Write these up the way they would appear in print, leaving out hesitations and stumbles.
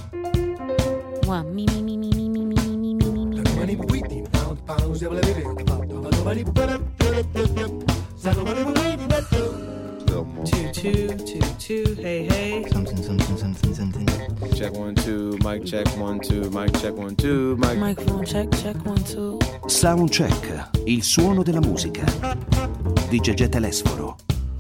Hey, hey. Something. Check 1 2, mic check 1 2, mic check 1 2, mic. Microphone check 1 2. Soundcheck, il suono della musica di Gegè Telesforo.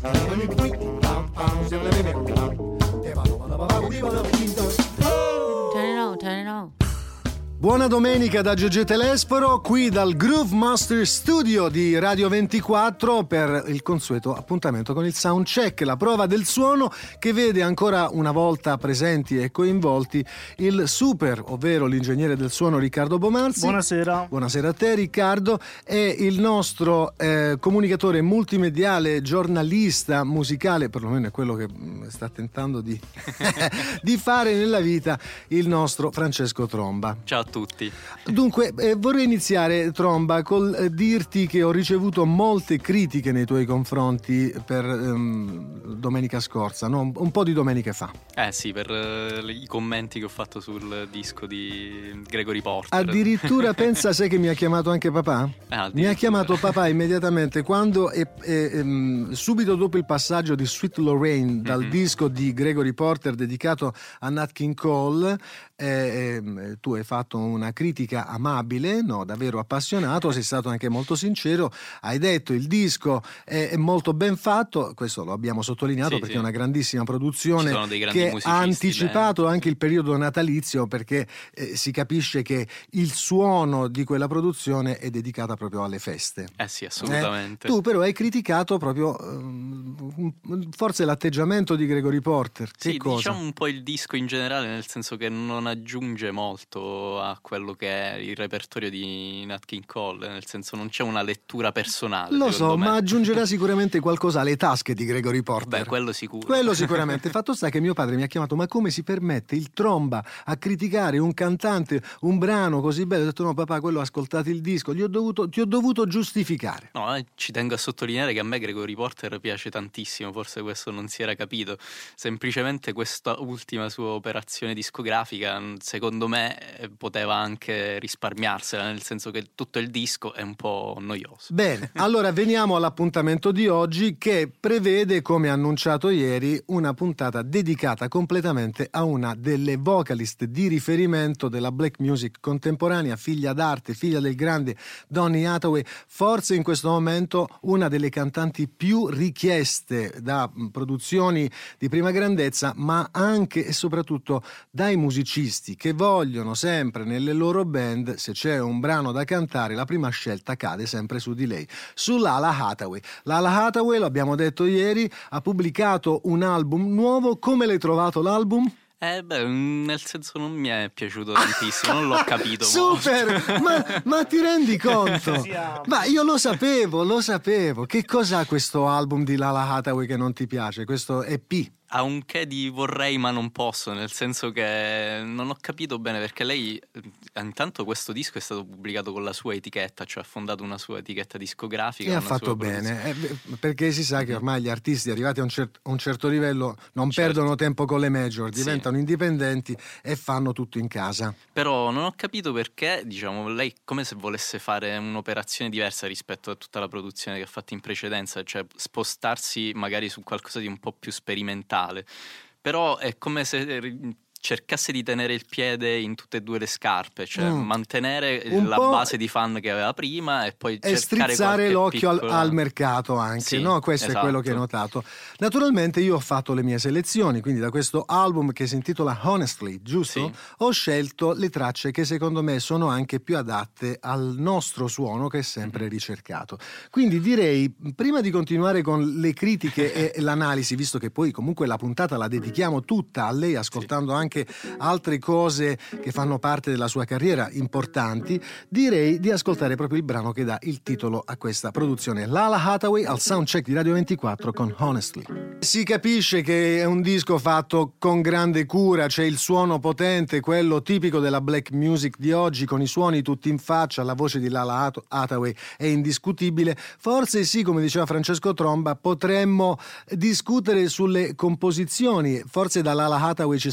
Turn it on. Buona domenica da Gegè Telesforo, qui dal Groove Master Studio di Radio 24 per il consueto appuntamento con il Soundcheck, la prova del suono che vede ancora una volta presenti e coinvolti il super, ovvero l'ingegnere del suono Riccardo Bomarzi. Buonasera. Buonasera a te Riccardo, e il nostro comunicatore multimediale, giornalista musicale, perlomeno è quello che sta tentando di, di fare nella vita, il nostro Francesco Tromba. Ciao a tutti. Dunque, vorrei iniziare, Tromba, col dirti che ho ricevuto molte critiche nei tuoi confronti per domenica scorsa, no? Un po' di domeniche fa. Sì, per i commenti che ho fatto sul disco di Gregory Porter. Addirittura pensa, sai che mi ha chiamato anche papà? Mi ha chiamato papà immediatamente quando subito dopo il passaggio di Sweet Lorraine dal disco di Gregory Porter dedicato a Nat King Cole. Tu hai fatto una critica amabile, no, davvero appassionato, sei stato anche molto sincero, hai detto il disco è molto ben fatto, questo lo abbiamo sottolineato perché è una grandissima produzione che ha anticipato anche il periodo natalizio, perché si capisce che il suono di quella produzione è dedicata proprio alle feste. Sì, assolutamente. Tu però hai criticato proprio forse l'atteggiamento di Gregory Porter. Sì, diciamo un po' il disco in generale, nel senso che non aggiunge molto a quello che è il repertorio di Nat King Cole, nel senso non c'è una lettura personale. Lo so, me. ma aggiungerà sicuramente qualcosa alle tasche di Gregory Porter. Quello sicuro. Quello sicuramente. Fatto sta che mio padre mi ha chiamato: ma come si permette il Tromba a criticare un cantante, un brano così bello? Ho detto: no papà, quello ha ascoltato il disco, ti ho dovuto giustificare. No, ci tengo a sottolineare che a me Gregory Porter piace tantissimo, forse questo non si era capito. Semplicemente questa ultima sua operazione discografica, secondo me, poteva anche risparmiarsela, nel senso che tutto il disco è un po' noioso. Bene, allora veniamo all'appuntamento di oggi, che prevede, come annunciato ieri, una puntata dedicata completamente a una delle vocalist di riferimento della black music contemporanea, figlia d'arte, figlia del grande Donny Hathaway, forse in questo momento una delle cantanti più richieste da produzioni di prima grandezza, ma anche e soprattutto dai musicisti che vogliono sempre nelle loro band, se c'è un brano da cantare, la prima scelta cade sempre su di lei, su Lala Hathaway. Lala Hathaway, lo abbiamo detto ieri, ha pubblicato un album nuovo. Come l'hai trovato l'album? Nel senso non mi è piaciuto tantissimo, non l'ho capito. Super! ma ti rendi conto? Ma io lo sapevo. Che cos'ha questo album di Lala Hathaway che non ti piace? Questo EP? Ha un che di vorrei ma non posso, nel senso che non ho capito bene, perché lei intanto questo disco è stato pubblicato con la sua etichetta, cioè ha fondato una sua etichetta discografica. E ha fatto bene, perché si sa che ormai gli artisti arrivati a un certo livello non perdono tempo con le major, diventano indipendenti e fanno tutto in casa. Però non ho capito perché, diciamo, lei come se volesse fare un'operazione diversa rispetto a tutta la produzione che ha fatto in precedenza, cioè spostarsi magari su qualcosa di un po' più sperimentale. Però è come se cercasse di tenere il piede in tutte e due le scarpe, cioè mantenere la base di fan che aveva prima e poi cercare strizzare l'occhio piccola... al mercato anche, sì, no? Questo è quello che hai notato. Naturalmente io ho fatto le mie selezioni, quindi da questo album che si intitola Honestly, giusto? Sì. Ho scelto le tracce che secondo me sono anche più adatte al nostro suono, che è sempre ricercato. Quindi direi, prima di continuare con le critiche e l'analisi, visto che poi comunque la puntata la dedichiamo tutta a lei, ascoltando anche altre cose che fanno parte della sua carriera importanti, direi di ascoltare proprio il brano che dà il titolo a questa produzione, Lala Hathaway al Soundcheck di Radio 24 con Honestly. Si capisce che è un disco fatto con grande cura, c'è il suono potente, quello tipico della black music di oggi, con i suoni tutti in faccia, la voce di Lala Hathaway è indiscutibile. Forse sì, come diceva Francesco Tromba, potremmo discutere sulle composizioni, forse da Lala Hathaway ci saremmo aspettati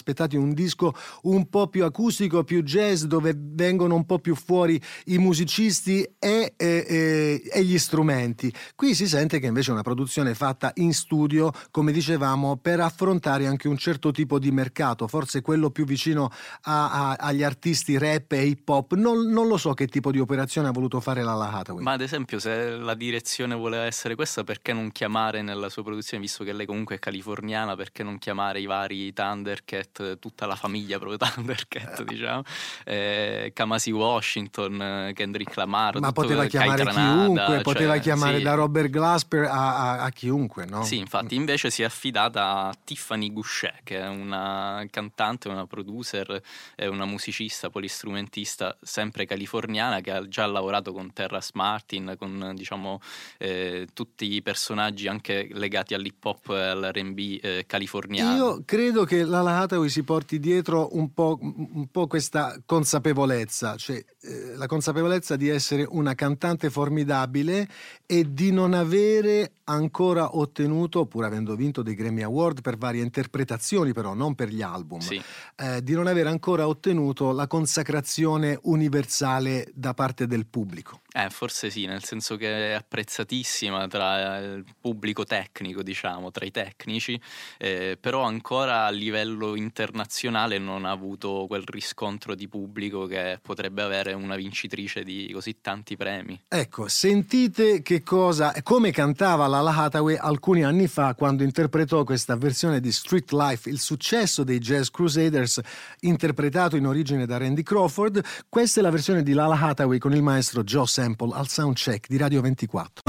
aspettati un disco un po' più acustico, più jazz, dove vengono un po' più fuori i musicisti e gli strumenti. Qui si sente che invece è una produzione fatta in studio, come dicevamo, per affrontare anche un certo tipo di mercato, forse quello più vicino agli artisti rap e hip hop. Non lo so che tipo di operazione ha voluto fare Lalah Hathaway. Ma ad esempio, se la direzione voleva essere questa, perché non chiamare nella sua produzione, visto che lei comunque è californiana, perché non chiamare i vari Thundercat, tutta la famiglia proprio Thundercat, diciamo, Kamasi Washington, Kendrick Lamar, ma poteva chiamare chiunque, poteva chiamare da Robert Glasper a chiunque, no? Sì, infatti invece si è affidata a Tiffany Goucher, che è una cantante, una producer, è una musicista, polistrumentista sempre californiana, che ha già lavorato con Terrace Martin, con diciamo tutti i personaggi anche legati all'hip hop e all'R&B californiano. Io credo che Lalah Hathaway si porti dietro un po' questa consapevolezza, cioè la consapevolezza di essere una cantante formidabile e di non avere ancora ottenuto, pur avendo vinto dei Grammy Award per varie interpretazioni, però non per gli album, sì. Di non avere ancora ottenuto la consacrazione universale da parte del pubblico. Forse sì, nel senso che è apprezzatissima tra il pubblico tecnico, diciamo, tra i tecnici, però ancora a livello internazionale non ha avuto quel riscontro di pubblico che potrebbe avere una vincitrice di così tanti premi. Ecco, sentite come cantava Lalah Hathaway alcuni anni fa quando interpretò questa versione di Street Life, il successo dei Jazz Crusaders, interpretato in origine da Randy Crawford. Questa è la versione di Lalah Hathaway con il maestro Joe Sample al Soundcheck di Radio 24.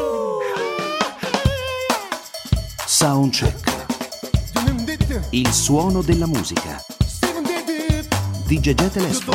Soundcheck. Il suono della musica. DJ Telesco.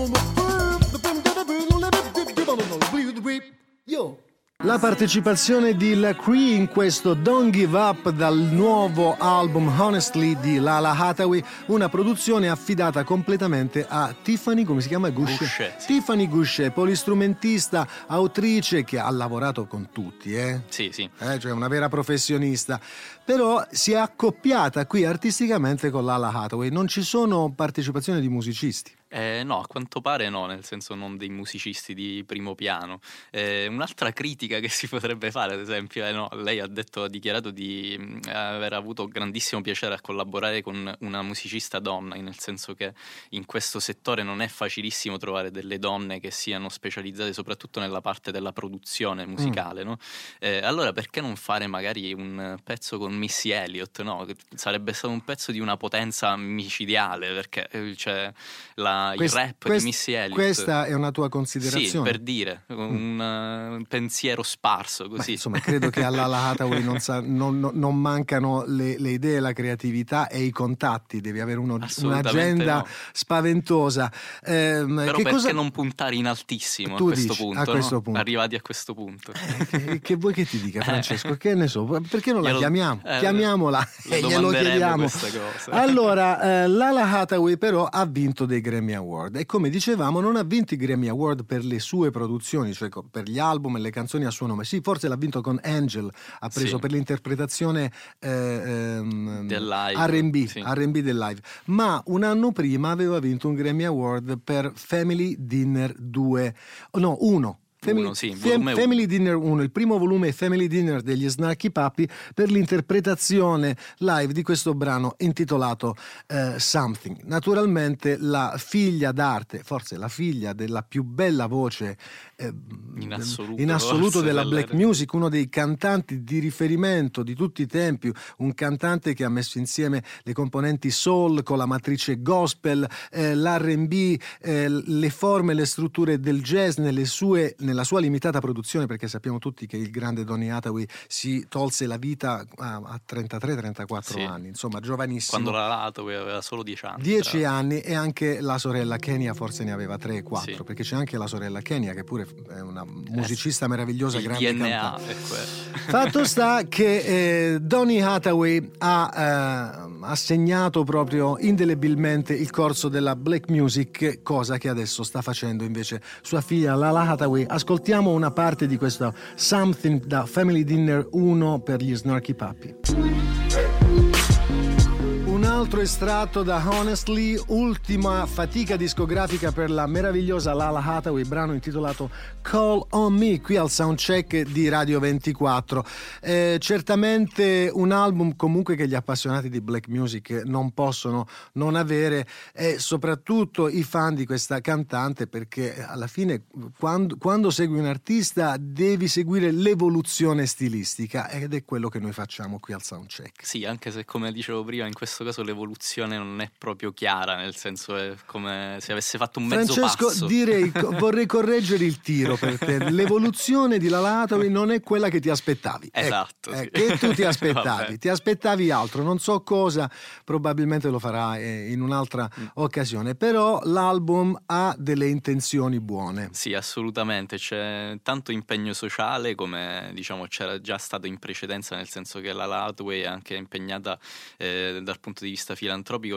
La partecipazione di LaCree in questo Don't Give Up dal nuovo album Honestly di Lalah Hathaway, una produzione affidata completamente a Tiffany, come si chiama? Goucher, sì. Tiffany Goucher, polistrumentista, autrice che ha lavorato con tutti, Sì, sì. Cioè una vera professionista. Però si è accoppiata qui artisticamente con Lalah Hathaway. Non ci sono partecipazioni di musicisti. No, a quanto pare no, nel senso non dei musicisti di primo piano. Un'altra critica che si potrebbe fare, ad esempio, no, lei ha dichiarato di aver avuto grandissimo piacere a collaborare con una musicista donna, nel senso che in questo settore non è facilissimo trovare delle donne che siano specializzate soprattutto nella parte della produzione musicale, no? Allora perché non fare magari un pezzo con Missy Elliott, no? Sarebbe stato un pezzo di una potenza micidiale, perché c'è il rap di Missy Elliott. Questa è una tua considerazione? Sì, per dire, un pensiero sparso così. Beh, insomma, credo che a Lalah Hathaway non mancano le idee, la creatività e i contatti. Devi avere un'agenda spaventosa. Però perché non puntare in altissimo a questo punto? Arrivati a questo punto. Che vuoi che ti dica, Francesco? Che ne so, perché non la chiamiamo? Chiamiamola e glielo chiediamo. Allora, Lalah Hathaway però ha vinto dei Grammy Award e, come dicevamo, non ha vinto i Grammy Award per le sue produzioni, cioè per gli album e le canzoni a suo nome. Sì, forse l'ha vinto con Angel, ha preso per l'interpretazione del live, R&B del live, ma un anno prima aveva vinto un Grammy Award per Family Dinner 1. Family Dinner 1, il primo volume Family Dinner degli Snarky Puppy, per l'interpretazione live di questo brano intitolato Something. Naturalmente la figlia d'arte, forse la figlia della più bella voce in assoluto della black music, uno dei cantanti di riferimento di tutti i tempi, un cantante che ha messo insieme le componenti soul con la matrice gospel, l'R&B, le forme e le strutture del jazz nella sua limitata produzione, perché sappiamo tutti che il grande Donny Hathaway si tolse la vita a 33-34 anni, insomma giovanissimo. Quando la Hathaway aveva solo 10 anni. 10 anni, e anche la sorella Kenya forse ne aveva 3-4, perché c'è anche la sorella Kenya che pure è una musicista meravigliosa, grande cantante. Fatto sta che Donny Hathaway ha segnato proprio indelebilmente il corso della black music, cosa che adesso sta facendo invece sua figlia Lalah Hathaway. Ascoltiamo una parte di questo Something da Family Dinner 1 per gli Snarky Puppy. Un altro estratto da Honestly, ultima fatica discografica per la meravigliosa Lala Hathaway, brano intitolato Call on Me, qui al soundcheck di Radio 24. Certamente un album comunque che gli appassionati di black music non possono non avere, e soprattutto i fan di questa cantante, perché alla fine quando segui un artista devi seguire l'evoluzione stilistica, ed è quello che noi facciamo qui al soundcheck. Sì, anche se, come dicevo prima, in questo caso l'evoluzione non è proprio chiara, nel senso è come se avesse fatto un mezzo Francesco, passo. vorrei correggere il tiro per te. L'evoluzione di Lala Hathaway non è quella che ti aspettavi. Esatto, sì. Che tu ti aspettavi. Vabbè. Ti aspettavi altro, non so cosa, probabilmente lo farà in un'altra occasione, però l'album ha delle intenzioni buone. Sì, assolutamente, c'è tanto impegno sociale, come diciamo c'era già stato in precedenza, nel senso che la Hathaway è anche impegnata dal punto di vista filantropico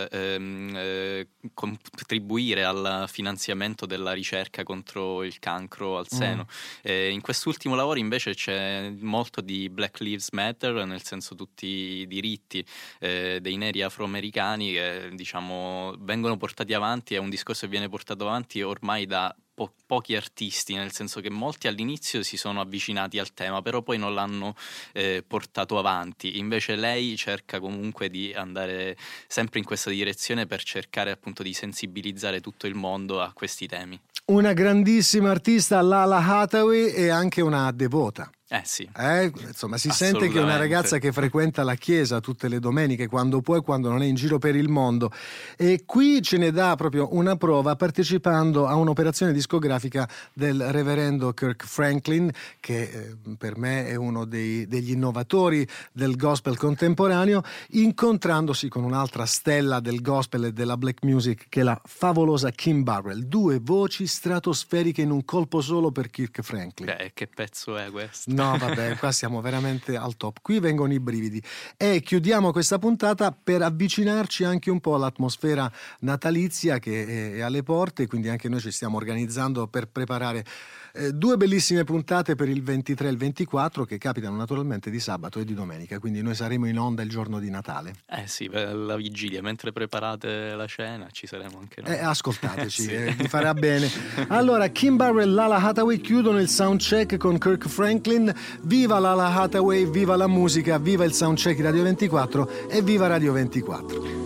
nel contribuire al finanziamento della ricerca contro il cancro al seno. In quest'ultimo lavoro invece c'è molto di Black Lives Matter, nel senso tutti i diritti dei neri afroamericani che diciamo vengono portati avanti, è un discorso che viene portato avanti ormai da pochi artisti, nel senso che molti all'inizio si sono avvicinati al tema, però poi non l'hanno portato avanti. Invece lei cerca comunque di andare sempre in questa direzione per cercare appunto di sensibilizzare tutto il mondo a questi temi. Una grandissima artista, Lala Hathaway, e anche una devota. Sì. Insomma, si sente che è una ragazza che frequenta la chiesa tutte le domeniche, quando può e quando non è in giro per il mondo, e qui ce ne dà proprio una prova partecipando a un'operazione discografica del reverendo Kirk Franklin, che per me è uno degli innovatori del gospel contemporaneo, incontrandosi con un'altra stella del gospel e della black music, che è la favolosa Kim Burrell. 2 voci stratosferiche in un colpo solo per Kirk Franklin. Che pezzo è questo? No, vabbè, qua siamo veramente al top. Qui vengono i brividi. E chiudiamo questa puntata per avvicinarci anche un po' all'atmosfera natalizia che è alle porte, quindi anche noi ci stiamo organizzando per preparare 2 bellissime puntate per il 23 e il 24, che capitano naturalmente di sabato e di domenica, quindi noi saremo in onda il giorno di Natale. Sì, per la vigilia, mentre preparate la cena ci saremo anche noi. Ascoltateci, Sì. Vi farà bene. Allora, Kim Burrell e Lala Hathaway chiudono il soundcheck con Kirk Franklin. Viva Lala Hathaway, viva la musica, viva il soundcheck Radio 24 e viva Radio 24.